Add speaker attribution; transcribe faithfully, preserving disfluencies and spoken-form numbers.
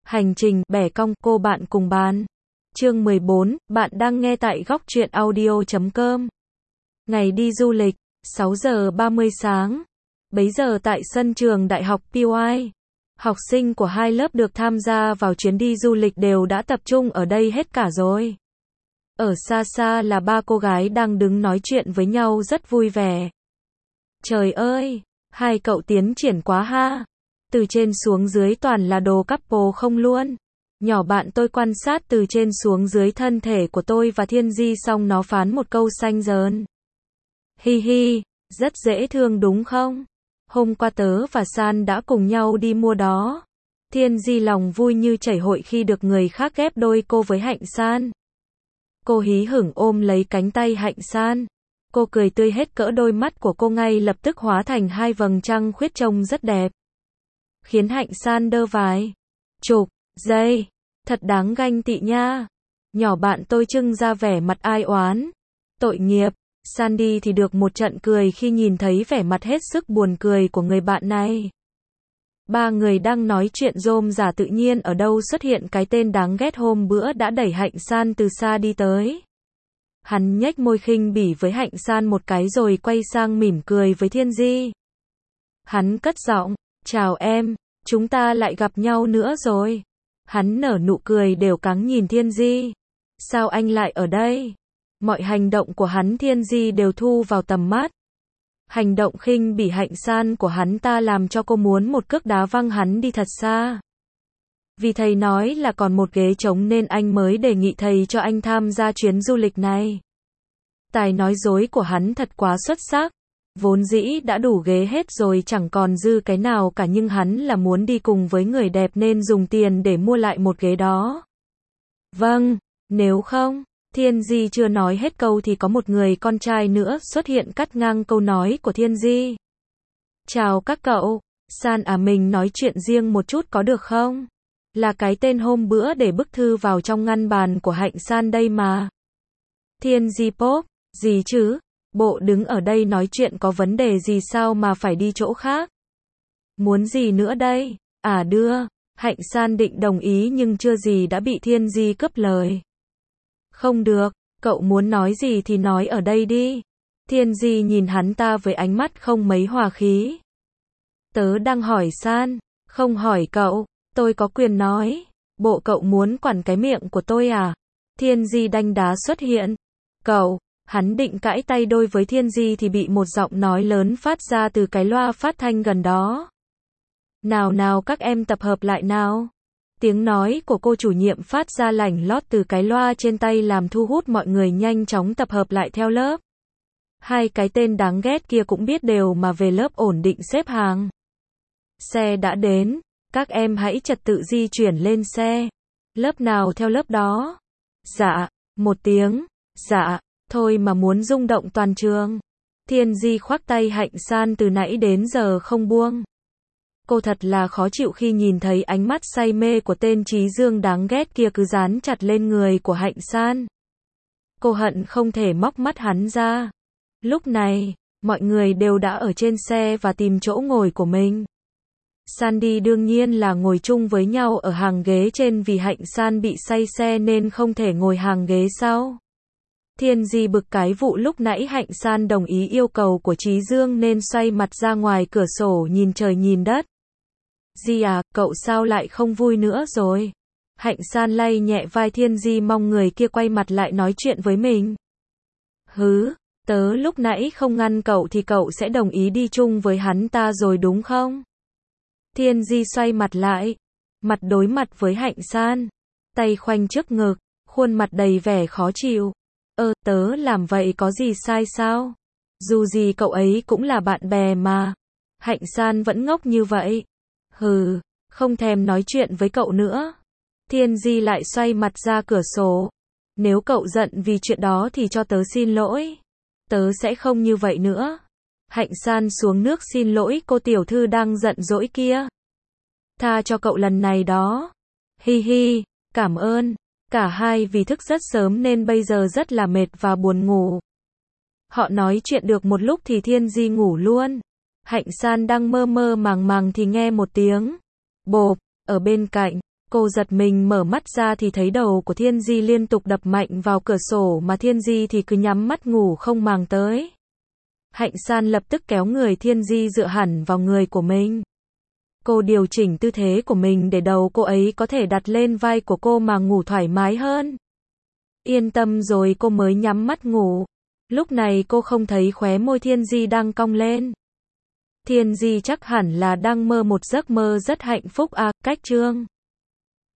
Speaker 1: Hành trình bẻ cong cô bạn cùng bàn. Chương mười bốn, bạn đang nghe tại góc truyện audio chấm com. Ngày đi du lịch, sáu giờ ba mươi sáng. Bấy giờ tại sân trường Đại học pê i, học sinh của hai lớp được tham gia vào chuyến đi du lịch đều đã tập trung ở đây hết cả rồi. Ở xa xa là ba cô gái đang đứng nói chuyện với nhau rất vui vẻ. Trời ơi, hai cậu tiến triển quá ha. Từ trên xuống dưới toàn là đồ couple không luôn. Nhỏ bạn tôi quan sát từ trên xuống dưới thân thể của tôi và Thiên Di xong nó phán một câu xanh dờn. Hi hi, rất dễ thương đúng không? Hôm qua tớ và San đã cùng nhau đi mua đó. Thiên Di lòng vui như chảy hội khi được người khác ghép đôi cô với Hạnh San. Cô hí hửng ôm lấy cánh tay Hạnh San. Cô cười tươi hết cỡ, đôi mắt của cô ngay lập tức hóa thành hai vầng trăng khuyết trông rất đẹp. Khiến Hạnh San đơ vài chục giây. Thật đáng ganh tị nha. Nhỏ bạn tôi trưng ra vẻ mặt ai oán. Tội nghiệp. Sandy thì được một trận cười khi nhìn thấy vẻ mặt hết sức buồn cười của người bạn này. Ba người đang nói chuyện rôm rả tự nhiên ở đâu xuất hiện cái tên đáng ghét hôm bữa đã đẩy Hạnh San từ xa đi tới. Hắn nhếch môi khinh bỉ với Hạnh San một cái rồi quay sang mỉm cười với Thiên Di. Hắn cất giọng, chào em, chúng ta lại gặp nhau nữa rồi. Hắn nở nụ cười đều cắng nhìn Thiên Di. Sao anh lại ở đây? Mọi hành động của hắn Thiên Di đều thu vào tầm mắt. Hành động khinh bỉ Hạnh San của hắn ta làm cho cô muốn một cước đá văng hắn đi thật xa. Vì thầy nói là còn một ghế trống nên anh mới đề nghị thầy cho anh tham gia chuyến du lịch này. Tài nói dối của hắn thật quá xuất sắc. Vốn dĩ đã đủ ghế hết rồi chẳng còn dư cái nào cả, nhưng hắn là muốn đi cùng với người đẹp nên dùng tiền để mua lại một ghế đó. Vâng, nếu không, Thiên Di chưa nói hết câu thì có một người con trai nữa xuất hiện cắt ngang câu nói của Thiên Di. Chào các cậu, San à, mình nói chuyện riêng một chút có được không? Là cái tên hôm bữa để bức thư vào trong ngăn bàn của Hạnh San đây mà. Thiên Di Pop, gì chứ? Bộ đứng ở đây nói chuyện có vấn đề gì sao mà phải đi chỗ khác? Muốn gì nữa đây? À đưa, Hạnh San định đồng ý nhưng chưa gì đã bị Thiên Di cướp lời. Không được, cậu muốn nói gì thì nói ở đây đi. Thiên Di nhìn hắn ta với ánh mắt không mấy hòa khí. Tớ đang hỏi San, không hỏi cậu, tôi có quyền nói. Bộ cậu muốn quản cái miệng của tôi à? Thiên Di đanh đá xuất hiện. Cậu, hắn định cãi tay đôi với Thiên Di thì bị một giọng nói lớn phát ra từ cái loa phát thanh gần đó. Nào nào các em tập hợp lại nào. Tiếng nói của cô chủ nhiệm phát ra lảnh lót từ cái loa trên tay làm thu hút mọi người nhanh chóng tập hợp lại theo lớp. Hai cái tên đáng ghét kia cũng biết đều mà về lớp ổn định xếp hàng. Xe đã đến, các em hãy trật tự di chuyển lên xe. Lớp nào theo lớp đó? Dạ, một tiếng, dạ, thôi mà muốn rung động toàn trường. Thiên Di khoác tay Hạnh San từ nãy đến giờ không buông. Cô thật là khó chịu khi nhìn thấy ánh mắt say mê của tên Trí Dương đáng ghét kia cứ dán chặt lên người của Hạnh San. Cô hận không thể móc mắt hắn ra. Lúc này, mọi người đều đã ở trên xe và tìm chỗ ngồi của mình. Sandy đương nhiên là ngồi chung với nhau ở hàng ghế trên vì Hạnh San bị say xe nên không thể ngồi hàng ghế sau. Thiên Di bực cái vụ lúc nãy Hạnh San đồng ý yêu cầu của Trí Dương nên xoay mặt ra ngoài cửa sổ nhìn trời nhìn đất. Di à, cậu sao lại không vui nữa rồi? Hạnh San lay nhẹ vai Thiên Di mong người kia quay mặt lại nói chuyện với mình. Hứ, tớ lúc nãy không ngăn cậu thì cậu sẽ đồng ý đi chung với hắn ta rồi đúng không? Thiên Di xoay mặt lại, mặt đối mặt với Hạnh San, tay khoanh trước ngực, khuôn mặt đầy vẻ khó chịu. Ơ, tớ làm vậy có gì sai sao? Dù gì cậu ấy cũng là bạn bè mà. Hạnh San vẫn ngốc như vậy. Hừ, không thèm nói chuyện với cậu nữa. Thiên Di lại xoay mặt ra cửa sổ. Nếu cậu giận vì chuyện đó thì cho tớ xin lỗi. Tớ sẽ không như vậy nữa. Hạnh San xuống nước xin lỗi cô tiểu thư đang giận dỗi kia. Tha cho cậu lần này đó. Hi hi, cảm ơn. Cả hai vì thức rất sớm nên bây giờ rất là mệt và buồn ngủ. Họ nói chuyện được một lúc thì Thiên Di ngủ luôn. Hạnh San đang mơ mơ màng màng thì nghe một tiếng bộp ở bên cạnh. Cô giật mình mở mắt ra thì thấy đầu của Thiên Di liên tục đập mạnh vào cửa sổ mà Thiên Di thì cứ nhắm mắt ngủ không màng tới. Hạnh San lập tức kéo người Thiên Di dựa hẳn vào người của mình. Cô điều chỉnh tư thế của mình để đầu cô ấy có thể đặt lên vai của cô mà ngủ thoải mái hơn. Yên tâm rồi cô mới nhắm mắt ngủ. Lúc này cô không thấy khóe môi Thiên Di đang cong lên. Thiên Di chắc hẳn là đang mơ một giấc mơ rất hạnh phúc à, cách chương.